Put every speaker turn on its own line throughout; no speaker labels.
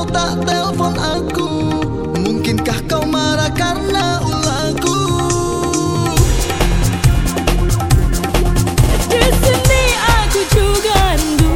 kau tak telepon aku? Mungkinkah kau marah karena ulahku?
Di sini aku juga rindu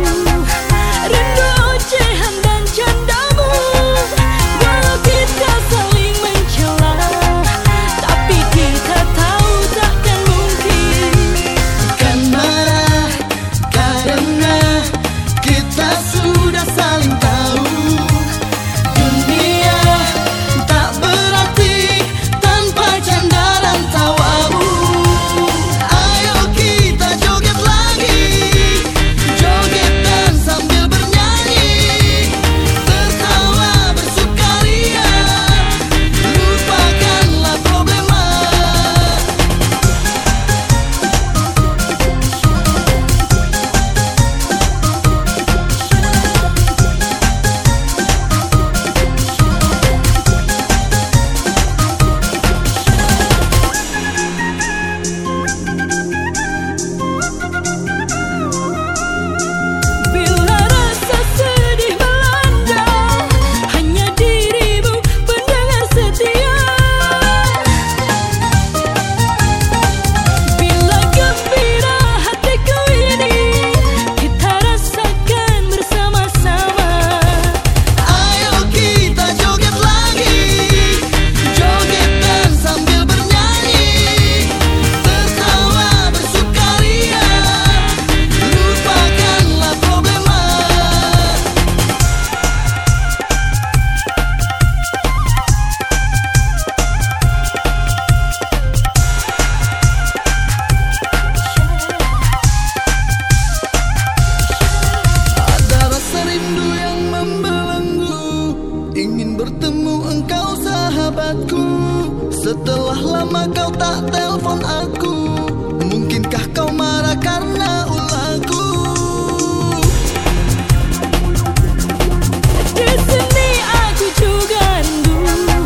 ocehan dan candamu. Walau kita saling mencela, tapi kita tahu takkan mungkin.
Kan marah karena kita sudah saling tahu. Dunia tak berarti tanpa canda dan tawamu. Ayo kita joget lagi, joget dan sambil bernyanyi, tertawa bersukaria, lupakanlah problema.
Bila rasa sedih melanda, hanya dirimu pendengar setia. Bila gembira hatiku ini, kita rasakan bersama-sama.
Ayo kita joget lagi, joget dan sambil bernyanyi, tertawa bersukaria, lupakanlah problema. Ada rasa rindu yang membelenggu, ingin bertemu engkau sahabatku. Setelah lama kau tak telepon aku, mungkinkah kau marah karena ulahku?
Di sini aku juga rindu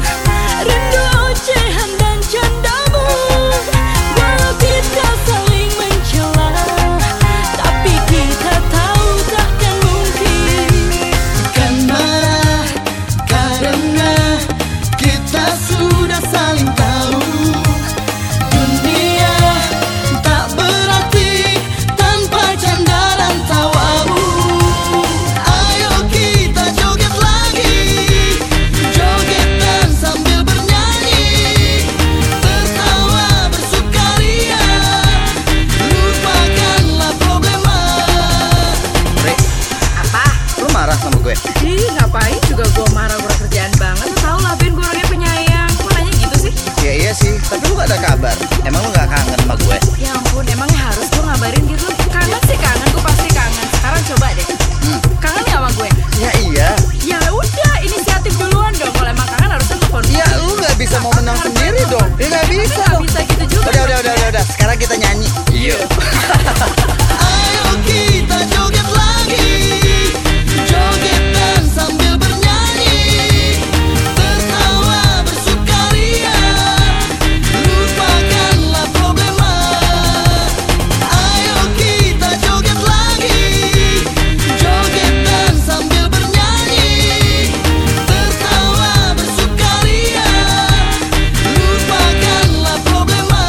ocehan dan candamu. Walau kita saling mencela, tapi kita tahu takkan mungkin.
Kan marah karena kita sudah saling tahu. Dunia tak berarti tanpa canda dan tawamu. Ayo kita joget lagi, joget dan sambil bernyanyi, tertawa bersukaria, lupakanlah problema. Re,
Apa?
lu marah sama gue?
Ih, ngapain juga gue marah, gue kerjaan banget. Lu tau lah Ben, gue orangnya penyayang. Kok nanya gitu sih?
Ya iya sih, tapi lu gak ada kabar. Emang lu gak kangen sama gue?
Ya ampun, emangnya harus gue ngabarin gitu? Kangen sih kangen, gue pasti kangen. Sekarang coba deh. Kangen gak sama gue?
Ya iya.
Ya udah, inisiatif duluan dong. Kalau emang kangen harusnya telepon gue.
Ya lu gak bisa mau menang sendiri dong. Ya gak bisa
Nggak
dong.
bisa gitu juga.
Udah. Sekarang kita nyanyi. Iya. Ayo kita joget lagi, joget dan sambil bernyanyi, tertawa bersukaria, lupakanlah problema. Ayo kita joget lagi, joget dan sambil bernyanyi, tertawa bersukaria, lupakanlah problema.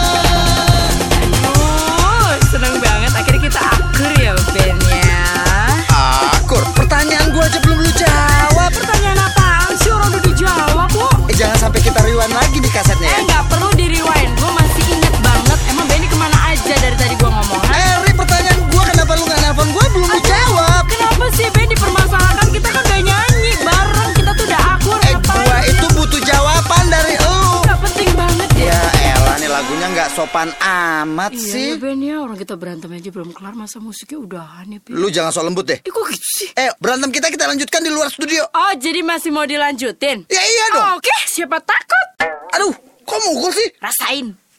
Oh, seneng banget. Akhirnya kita akur ya Ben ya.
Akur, pertanyaan gua aja belum lu jawab.
Pertanyaan apaan sih? Orang udah dijawab kok.
Jangan sampai kita rewind lagi di kasetnya ya.
Nggak perlu di rewind. Gue masih inget banget. Emang Benny kemana aja dari tadi gue ngomong?
Ri, pertanyaan gua kenapa lu gak nelfon gua belum lu jawab?
Kenapa sih Ben dipermasalahkan? Kita kan udah nyanyi bareng. Kita tuh udah akur. Ngapain?
Gua itu butuh jawaban dari lu.
Nggak penting banget ya.
Ya elah, nih lagunya gak sopan amat
Iya
sih.
ya Ben ya. Orang kita berantem aja belum kelar. Masa musiknya udahan ya Ben?
Lu jangan so lembut deh.
Kok gitu sih?
Berantem kita lanjutkan di luar studio.
Oh, jadi masih mau dilanjutin?
Ya iya dong.
Oke, siapa takut?
Aduh, kok mukul sih?
Rasain.